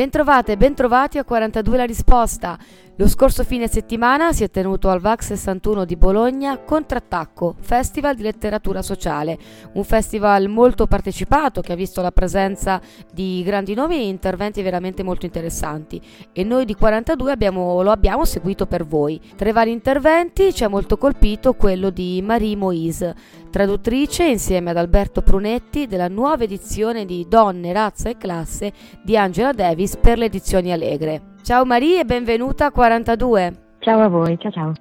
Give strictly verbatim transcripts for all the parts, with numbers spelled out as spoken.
Bentrovate e bentrovati a quarantadue la risposta. Lo scorso fine settimana si è tenuto al V A C sessantuno di Bologna Contrattacco, Festival di letteratura sociale, un festival molto partecipato che ha visto la presenza di grandi nomi e interventi veramente molto interessanti, e noi di quarantadue abbiamo, lo abbiamo seguito per voi. Tra i vari interventi ci ha molto colpito quello di Marie Moise, traduttrice insieme ad Alberto Prunetti della nuova edizione di Donne, Razza e Classe di Angela Davis per le edizioni Allegre. Ciao Marie e benvenuta a quarantadue. Ciao a voi, ciao ciao.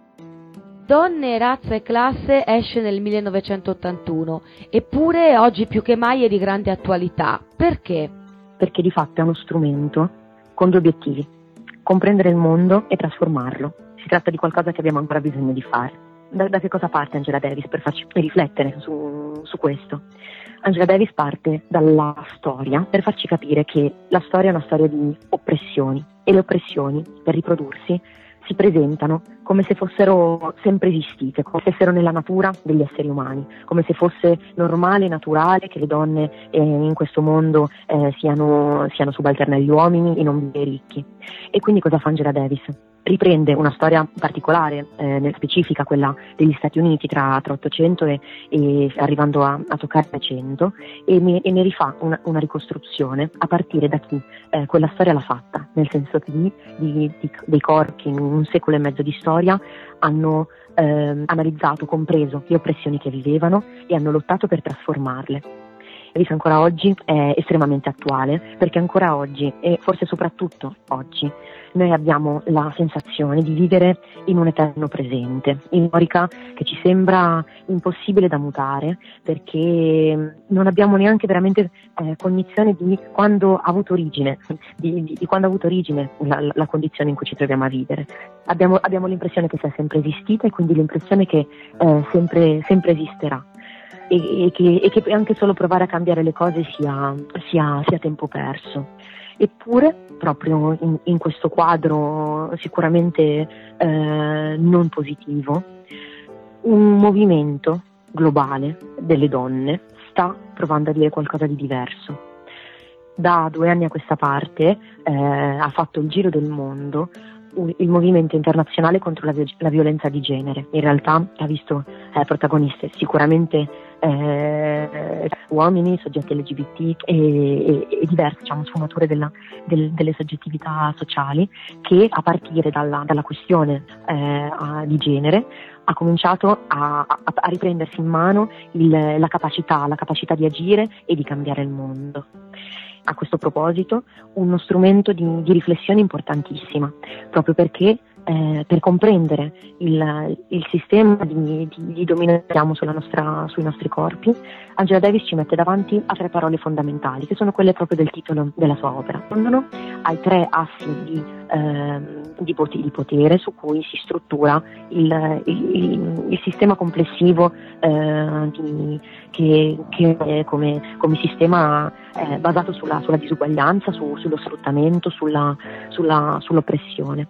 Donne, Razza e Classe esce nel millenovecentottantuno, eppure oggi più che mai è di grande attualità. Perché? Perché di fatto è uno strumento con due obiettivi: comprendere il mondo e trasformarlo. Si tratta di qualcosa che abbiamo ancora bisogno di fare. Da, da che cosa parte Angela Davis per farci riflettere su, su questo? Angela Davis parte dalla storia per farci capire che la storia è una storia di oppressioni, e le oppressioni, per riprodursi, si presentano come se fossero sempre esistite, come se fossero nella natura degli esseri umani, come se fosse normale e naturale che le donne eh, in questo mondo eh, siano, siano subalterne agli uomini, in non ai ricchi. E quindi cosa fa Angela Davis? Riprende una storia particolare, eh, nel specifica quella degli Stati Uniti tra, tra ottocento e, e arrivando a, a toccare il cento, e, ne, e ne rifà una, una ricostruzione a partire da chi eh, quella storia l'ha fatta, nel senso che di, di, di, dei corpi in un secolo e mezzo di storia hanno eh, analizzato, compreso le oppressioni che vivevano e hanno lottato per trasformarle. Davis ancora oggi è estremamente attuale, perché ancora oggi, e forse soprattutto oggi, noi abbiamo la sensazione di vivere in un eterno presente, in un'orica che ci sembra impossibile da mutare, perché non abbiamo neanche veramente eh, cognizione di quando ha avuto origine, di, di, di quando ha avuto origine la, la condizione in cui ci troviamo a vivere. Abbiamo, abbiamo l'impressione che sia sempre esistita, e quindi l'impressione che eh, sempre, sempre esisterà. E, e, che, e che anche solo provare a cambiare le cose sia, sia, sia tempo perso. Eppure, proprio in, in questo quadro sicuramente eh, non positivo, un movimento globale delle donne sta provando a dire qualcosa di diverso. Da due anni a questa parte eh, ha fatto il giro del mondo il movimento internazionale contro la, vi- la violenza di genere. In realtà ha visto eh, protagoniste sicuramente eh, uomini, soggetti L G B T e, e, e diverse, diciamo, sfumature della, del, delle soggettività sociali, che a partire dalla, dalla questione eh, a, di genere ha cominciato a, a, a riprendersi in mano il, la capacità, la capacità di agire e di cambiare il mondo. A questo proposito, uno strumento di, di riflessione importantissima, proprio perché eh, per comprendere il, il sistema di, di, di dominio che abbiamo sulla nostra, sui nostri corpi, Angela Davis ci mette davanti a tre parole fondamentali, che sono quelle proprio del titolo della sua opera. Rispondono ai tre assi di, eh, di, pot- di potere su cui si struttura il, il, il sistema complessivo eh, di, che, che è come, come sistema eh, basato sulla, sulla disuguaglianza, su, sullo sfruttamento, sulla, sulla, sull'oppressione.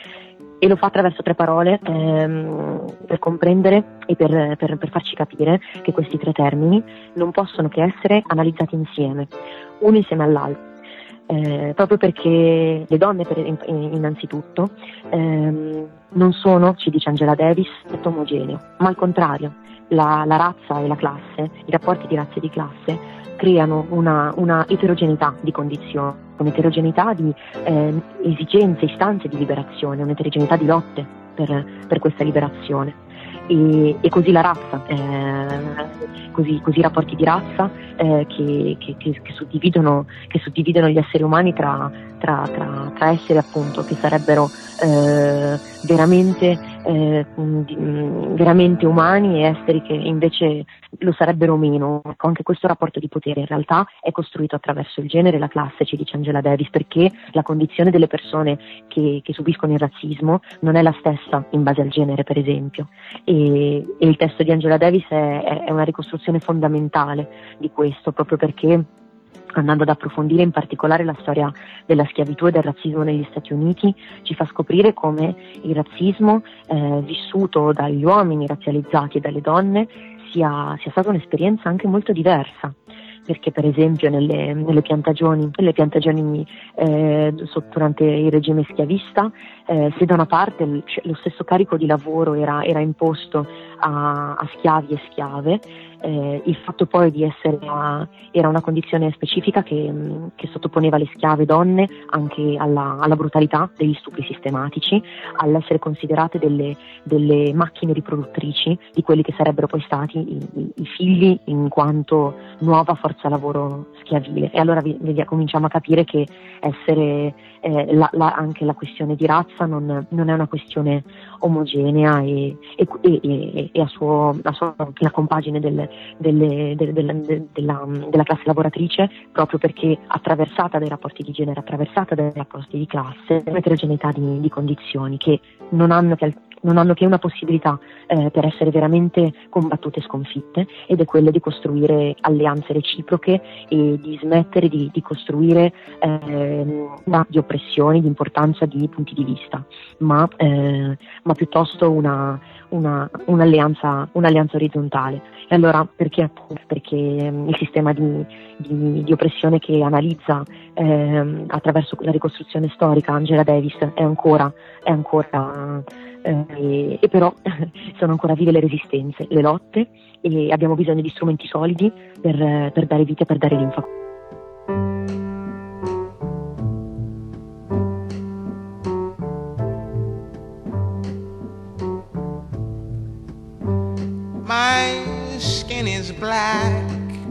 E lo fa attraverso tre parole ehm, per comprendere e per, per, per farci capire che questi tre termini non possono che essere analizzati insieme, uno insieme all'altro, eh, proprio perché le donne per, in, innanzitutto ehm, non sono, ci dice Angela Davis, tutto omogeneo, ma al contrario, la, la razza e la classe, i rapporti di razza e di classe creano una, una eterogeneità di condizioni, un'eterogeneità di eh, esigenze, istanze di liberazione, un'eterogeneità di lotte per, per questa liberazione. E, e così la razza, eh, così, così i rapporti di razza eh, che, che, che, che, suddividono, che suddividono gli esseri umani tra, tra, tra, tra esseri appunto che sarebbero eh, veramente, eh, veramente umani e esseri che invece lo sarebbero meno. Ecco, anche questo rapporto di potere in realtà è costruito attraverso il genere e la classe, ci dice Angela Davis, perché la condizione delle persone che, che subiscono il razzismo non è la stessa in base al genere, per esempio. E, e il testo di Angela Davis è, è una ricostruzione fondamentale di questo, proprio perché, andando ad approfondire in particolare la storia della schiavitù e del razzismo negli Stati Uniti, ci fa scoprire come il razzismo eh, vissuto dagli uomini razzializzati e dalle donne sia, sia stata un'esperienza anche molto diversa. perché per esempio nelle, nelle piantagioni, nelle piantagioni eh, durante il regime schiavista, eh, se da una parte il, cioè, lo stesso carico di lavoro era, era imposto a, a schiavi e schiave, eh, il fatto poi di essere a, era una condizione specifica che, che sottoponeva le schiave donne anche alla, alla brutalità degli stupri sistematici, all'essere considerate delle, delle macchine riproduttrici di quelli che sarebbero poi stati i, i, i figli in quanto nuova forza lavoro schiavile. E allora vi, vi, cominciamo a capire che essere eh, la, la, anche la questione di razza non, non è una questione omogenea e, e, e, e a suo, a sua, la compagine del, delle, del, del, della, della classe lavoratrice, proprio perché attraversata dai rapporti di genere, attraversata dai rapporti di classe, un'eterogeneità di, di condizioni che non hanno che non hanno che una possibilità eh, per essere veramente combattute e sconfitte, ed è quella di costruire alleanze reciproche e di smettere di, di costruire eh, di oppressioni, di importanza di punti di vista, ma, eh, ma piuttosto una, una, un'alleanza, un'alleanza orizzontale. E allora perché? Perché il sistema di, di, di oppressione che analizza eh, attraverso la ricostruzione storica Angela Davis è ancora, è ancora Eh, e però sono ancora vive le resistenze, le lotte, e abbiamo bisogno di strumenti solidi per, per dare vita e per dare linfa. My skin is black,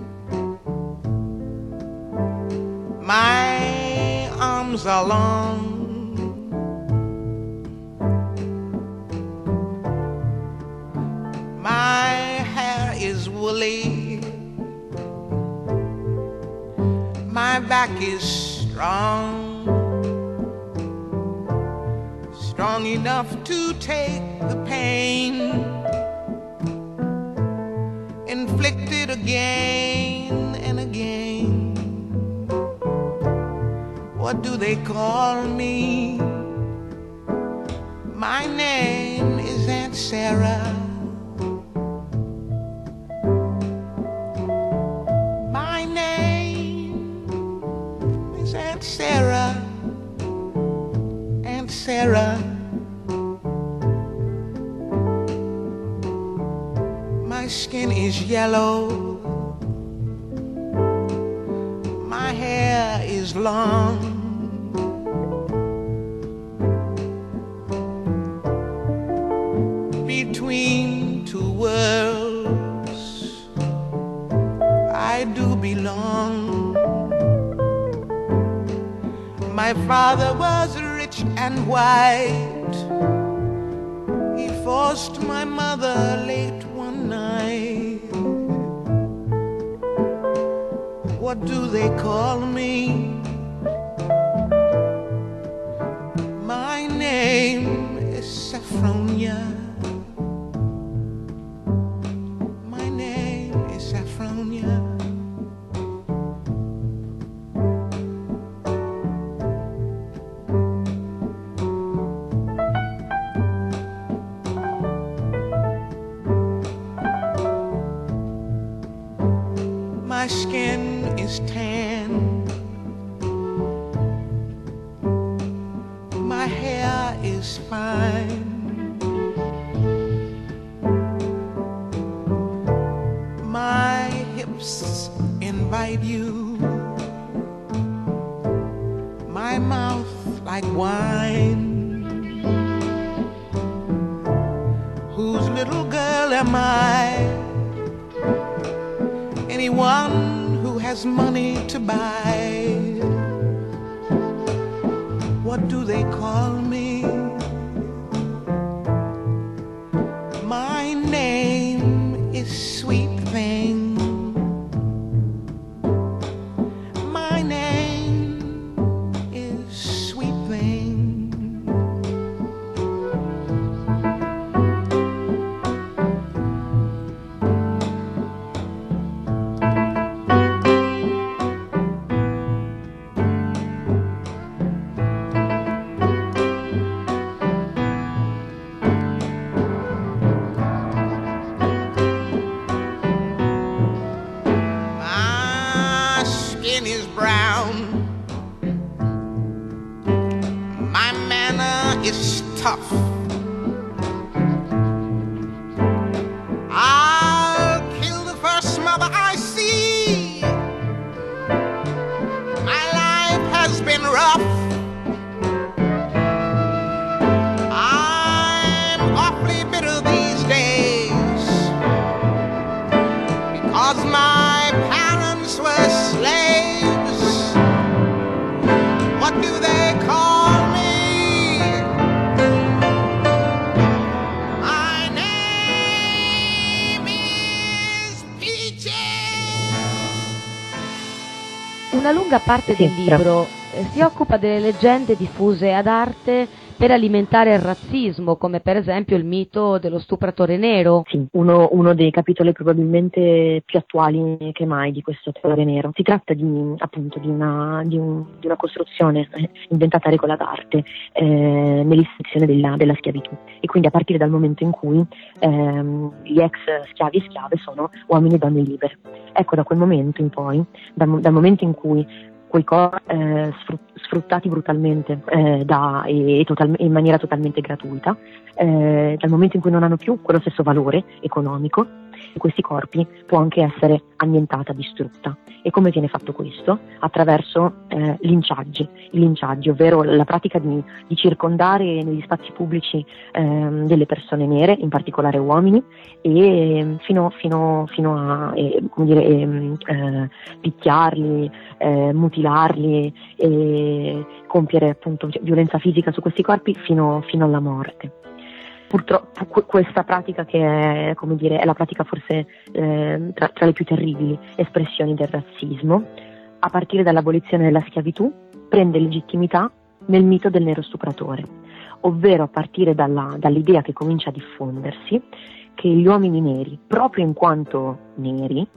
my arms are long, my hair is woolly, my back is strong, strong enough to take the pain inflicted again and again. What do they call me? My name is Aunt Sarah. My name is Aunt Sarah. Aunt Sarah. My skin is yellow, my hair is long, between two worlds I do belong. My father was rich and white, he forced my mother late one night. What do they call me? My name is Saffronia. My name is Saffronia. My skin is tan, my hair is fine, my hips invite you, my mouth like wine. Whose little girl am I? Anyone who has money to buy. What do they call me? My name is Sweet Thing. My name is Sweet Thing. tough. I'll kill the first mother I see. My life has been rough. I'm awfully bitter these days because my parents were slaves. What do they call me? My name is Peaches. Una lunga parte Sì, del libro eh, si occupa delle leggende diffuse ad arte per alimentare il razzismo, come per esempio il mito dello stupratore nero. Sì, uno, uno dei capitoli probabilmente più attuali che mai di questo stupratore nero. Si tratta di, appunto, di una, di un, di una costruzione eh, inventata a regola d'arte eh, nell'istituzione della, della schiavitù, e quindi a partire dal momento in cui ehm, gli ex schiavi e schiave sono uomini e donne libere. Ecco, da quel momento in poi, dal, dal momento in cui quei corpi eh, sfruttati brutalmente eh, da, e, e total, in maniera totalmente gratuita, eh, dal momento in cui non hanno più quello stesso valore economico, questi corpi può anche essere annientata, distrutta. E come viene fatto questo? Attraverso eh, linciaggi, i linciaggi, ovvero la pratica di, di circondare negli spazi pubblici eh, delle persone nere, in particolare uomini, e fino, fino, fino a eh, come dire, eh, eh, picchiarli, eh, mutilarli e compiere appunto violenza fisica su questi corpi fino, fino alla morte. Purtroppo questa pratica, che è, come dire, è la pratica forse eh, tra, tra le più terribili espressioni del razzismo, a partire dall'abolizione della schiavitù, prende legittimità nel mito del nero stupratore, ovvero a partire dalla, dall'idea che comincia a diffondersi che gli uomini neri, proprio in quanto neri,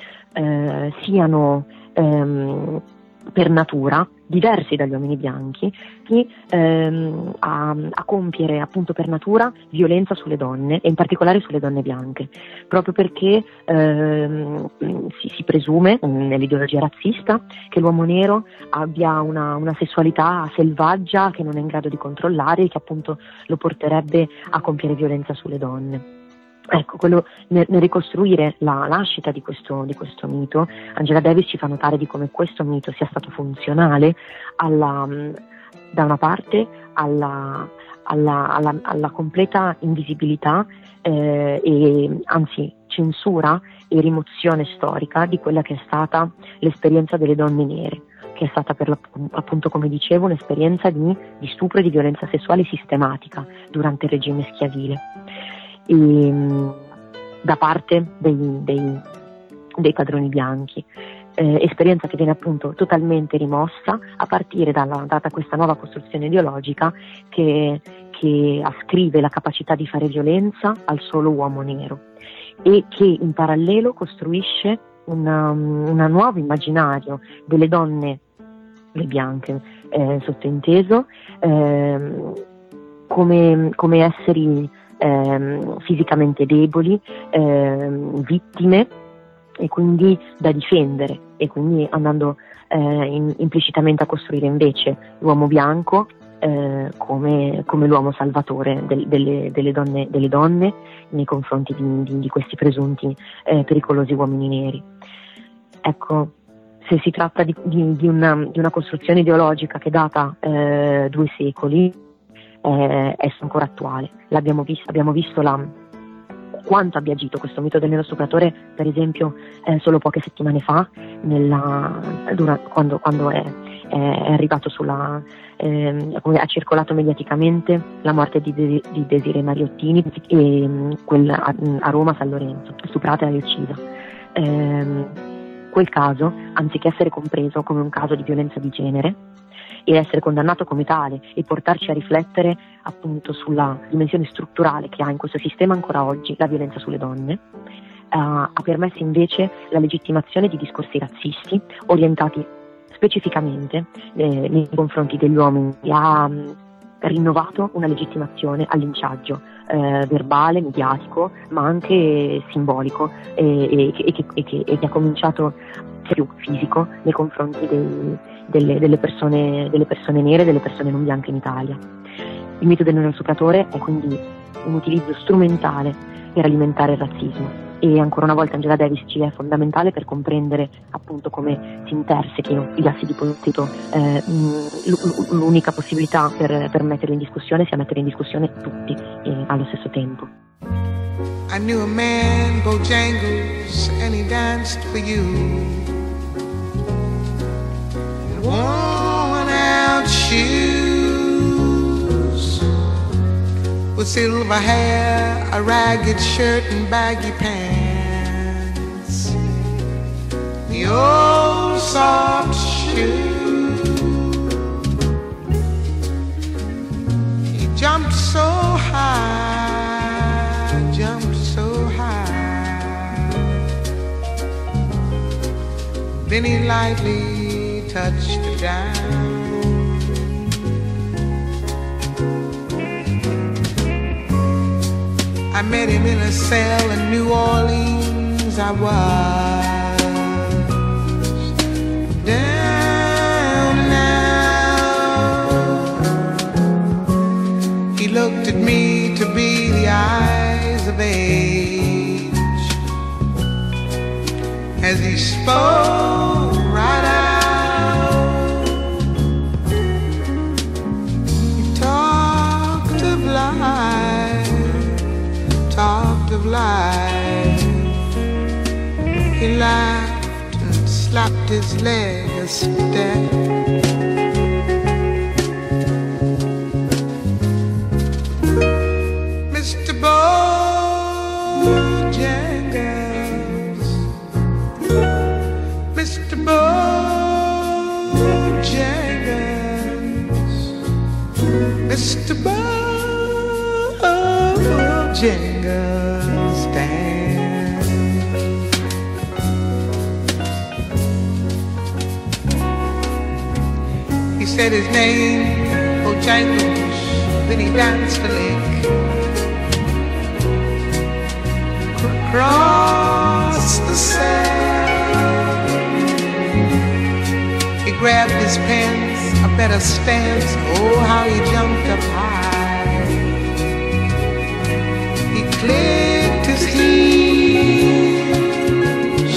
eh, siano ehm, per natura diversi dagli uomini bianchi, che ehm, a, a compiere appunto per natura violenza sulle donne, e in particolare sulle donne bianche, proprio perché ehm, si, si presume nell'ideologia razzista che l'uomo nero abbia una, una sessualità selvaggia che non è in grado di controllare e che appunto lo porterebbe a compiere violenza sulle donne. Ecco, quello, nel, nel ricostruire la nascita di questo, di questo mito, Angela Davis ci fa notare di come questo mito sia stato funzionale alla, da una parte alla, alla, alla, alla completa invisibilità eh, e anzi censura e rimozione storica di quella che è stata l'esperienza delle donne nere, che è stata per appunto, come dicevo, un'esperienza di, di stupro e di violenza sessuale sistematica durante il regime schiavile. E, da parte dei, dei, dei padroni bianchi, eh, esperienza che viene appunto totalmente rimossa a partire dalla, da questa nuova costruzione ideologica che, che ascrive la capacità di fare violenza al solo uomo nero e che in parallelo costruisce una, una nuovo immaginario delle donne, le bianche, eh, sottointeso, eh, come, come esseri Ehm, fisicamente deboli, ehm, vittime e quindi da difendere, e quindi andando eh, in, implicitamente a costruire invece l'uomo bianco eh, come, come l'uomo salvatore del, delle, delle, donne, delle donne nei confronti di, di, di questi presunti eh, pericolosi uomini neri. Ecco, se si tratta di, di, di, una, di una costruzione ideologica che data eh, due secoli, Eh, è ancora attuale. L'abbiamo visto, abbiamo visto la, quanto abbia agito questo mito del nero stupratore, per esempio eh, solo poche settimane fa, nella, durante, quando, quando è, è arrivato sulla, eh, ha circolato mediaticamente la morte di, de, di Desirée Mariottini e, quel, a, a Roma, San Lorenzo, stuprata e uccisa. Eh, quel caso, anziché essere compreso come un caso di violenza di genere e essere condannato come tale e portarci a riflettere appunto sulla dimensione strutturale che ha in questo sistema ancora oggi la violenza sulle donne, uh, ha permesso invece la legittimazione di discorsi razzisti orientati specificamente eh, nei confronti degli uomini, e ha um, rinnovato una legittimazione al linciaggio eh, verbale, mediatico, ma anche simbolico, e, e, e, che, e, che, e che ha cominciato più fisico nei confronti dei, delle, delle, persone, delle persone nere, delle persone non bianche in Italia. Il mito del neurosopratore è quindi un utilizzo strumentale per alimentare il razzismo. E ancora una volta Angela Davis ci è fondamentale per comprendere appunto come si intersechino i assi di potere. Eh, l'unica possibilità per, per metterli in discussione sia mettere in discussione tutti eh, allo stesso tempo. I knew a man, Bojangles, and he danced for you. Worn out shoes, with silver hair, a ragged shirt and baggy pants. The old soft shoe. He jumped so high, jumped so high. Then he lightly touched the ground. I met him in a cell in New Orleans. I was down now. He looked at me to be the eyes of age as he spoke right out. He talked of life, talked of life. He laughed and slapped his leg a step. Mister Bojangles, Mister Bojangles, Mister Bojangles dance. He said his name, Bojangles, then he danced a lick across the sand. He grabbed his pants, a better stance. Oh, how he jumped up high. He clicked his heels.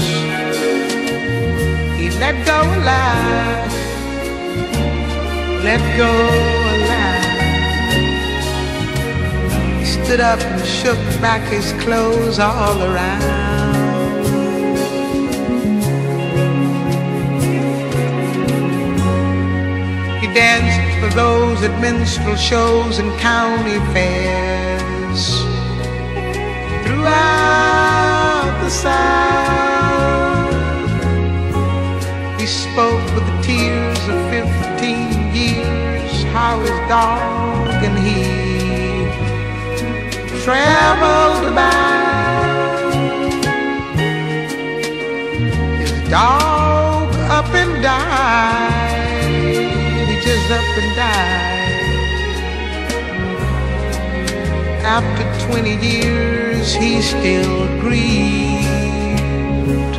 He let go a laugh, let go a laugh. He stood up and shook back his clothes all around. He danced for those at minstrel shows and county fairs throughout the South. He spoke with the tears of fifteen years, how his dog and he traveled about. His dog up and died, he just up and died. After twenty years, he still grieved.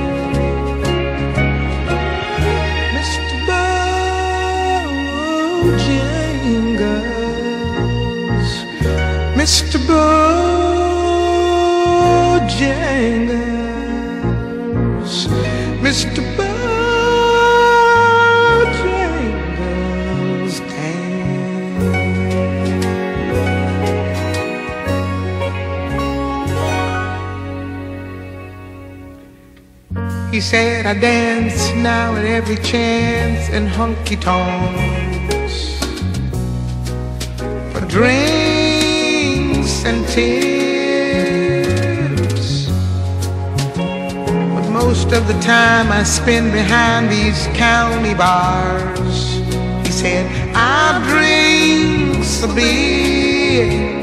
Mister Bojangles, Mister Bojangles, Mister Bojangles dance. He said, I dance now at every chance in honky-tonks for drinks and tips, but most of the time I spend behind these county bars. He said, I drink a beer.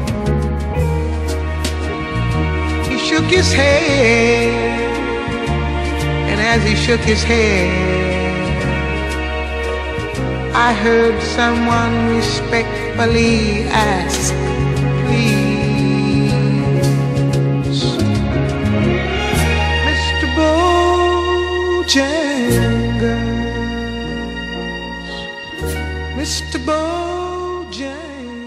He shook his head, and as he shook his head, I heard someone respectfully ask, please, Mister Bojangles, Mister Bojangles.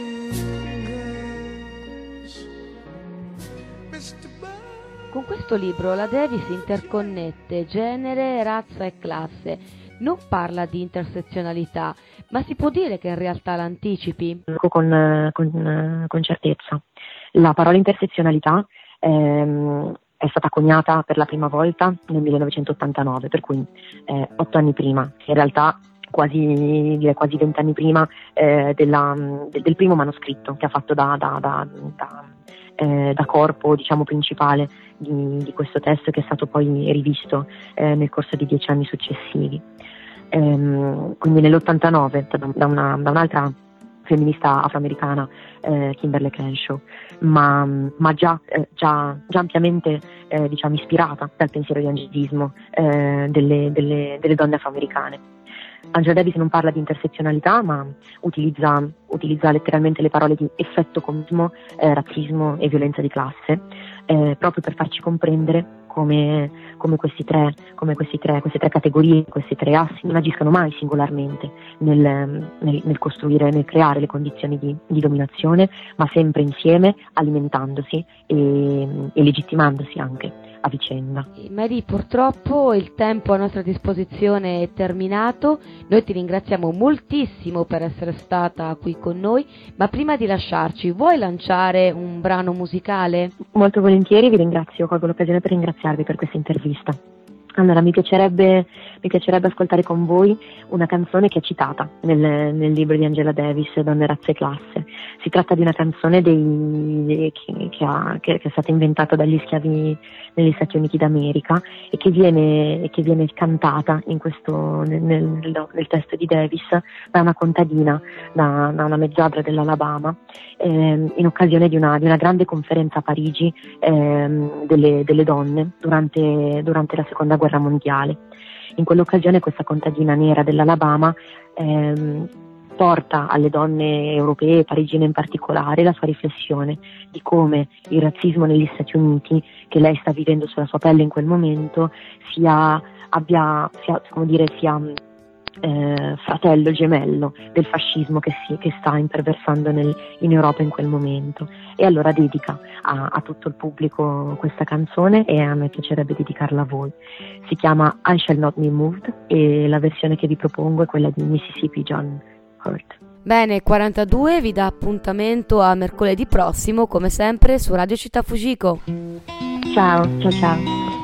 questo libro la Davis interconnette genere, razza e classe. Non parla di intersezionalità, ma si può dire che in realtà l'anticipi? Con, con, con certezza. La parola intersezionalità ehm, è stata coniata per la prima volta nel millenovecentottantanove, per cui eh, otto anni prima, in realtà quasi direi quasi vent'anni prima eh, della, del, del primo manoscritto che ha fatto da, da, da, da, eh, da corpo, diciamo, principale di, di questo testo, che è stato poi rivisto eh, nel corso di dieci anni successivi. Ehm, quindi nell'ottantanove da, da, una, da un'altra femminista afroamericana, eh, Kimberly Crenshaw, ma, ma già, eh, già, già ampiamente eh, diciamo ispirata dal pensiero di angelismo eh, delle, delle, delle donne afroamericane. Angela Davis non parla di intersezionalità, ma utilizza, utilizza letteralmente le parole di effetto comunismo, eh, razzismo e violenza di classe, eh, proprio per farci comprendere come, come, questi tre, come questi tre, queste tre categorie, questi tre assi non agiscano mai singolarmente nel, nel, nel costruire, nel creare le condizioni di, di dominazione, ma sempre insieme, alimentandosi e, e legittimandosi anche a vicenda. Mary, purtroppo il tempo a nostra disposizione è terminato. Noi ti ringraziamo moltissimo per essere stata qui con noi, ma prima di lasciarci vuoi lanciare un brano musicale? Molto volentieri, vi ringrazio, colgo l'occasione per ringraziarvi per questa intervista. Allora, mi piacerebbe, mi piacerebbe ascoltare con voi una canzone che è citata nel, nel libro di Angela Davis, Donne, razze e classe. Si tratta di una canzone dei, che, che, ha, che, che è stata inventata dagli schiavi negli Stati Uniti d'America e che viene, che viene cantata in questo, nel, nel, nel testo di Davis da una contadina, da, da una mezzadra dell'Alabama, eh, in occasione di una, di una grande conferenza a Parigi eh, delle, delle donne durante, durante la seconda guerra mondiale. In quell'occasione questa contadina nera dell'Alabama ehm, porta alle donne europee, parigine in particolare, la sua riflessione di come il razzismo negli Stati Uniti, che lei sta vivendo sulla sua pelle in quel momento, sia, abbia, sia, come dire, sia eh, fratello gemello del fascismo che, si, che sta imperversando nel, in Europa in quel momento. E allora dedica a, a tutto il pubblico questa canzone, e a me piacerebbe dedicarla a voi. Si chiama I Shall Not Be Moved e la versione che vi propongo è quella di Mississippi John Hurt. Bene, quarantadue vi dà appuntamento a mercoledì prossimo, come sempre, su Radio Città Fujiko. Ciao, ciao, ciao.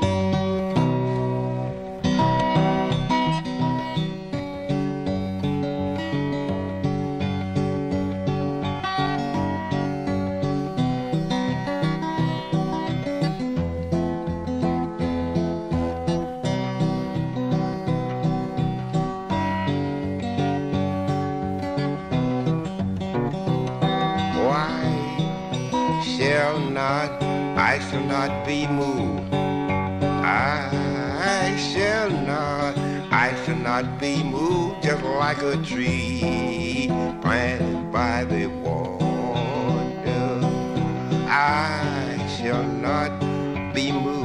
I shall not be moved. I shall not, I shall not be moved, just like a tree planted by the water. I shall not be moved.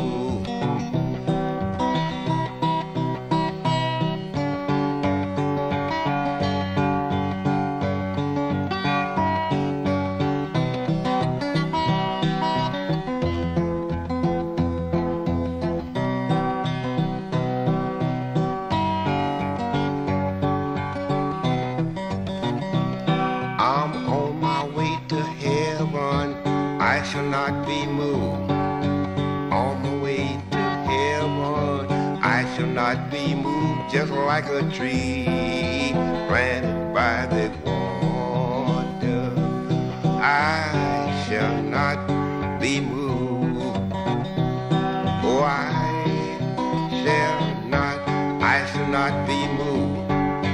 I shall not be moved. On the way to heaven, I shall not be moved, just like a tree planted by the water. I shall not be moved. Oh, I shall not, I shall not be moved.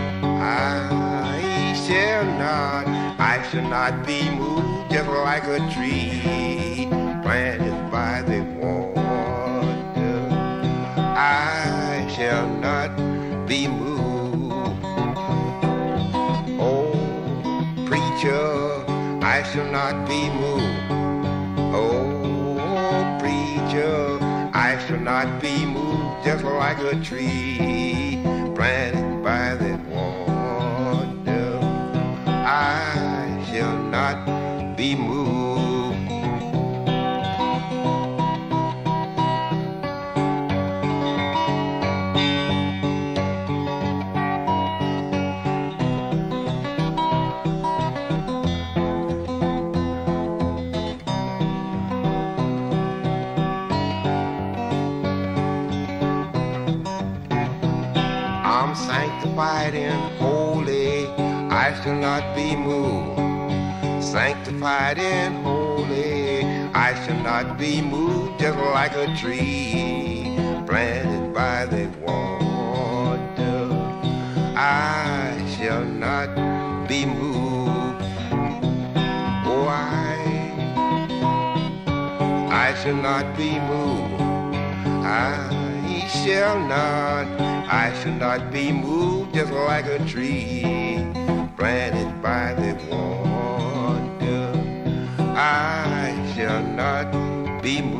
I shall not, I shall not be moved, just like a tree planted by the water. I shall not be moved. Oh, preacher, I shall not be moved. Oh, preacher, I shall not be moved, just like a tree planted by the water. I shall not be moved. I'm sanctified and holy, I shall not be moved. Sanctified and holy, I shall not be moved. Just like a tree planted by the water, I shall not be moved. Oh, I, I shall not be moved. I shall not, I shall not be moved. Just like a tree planted by the water, I shall not be moved.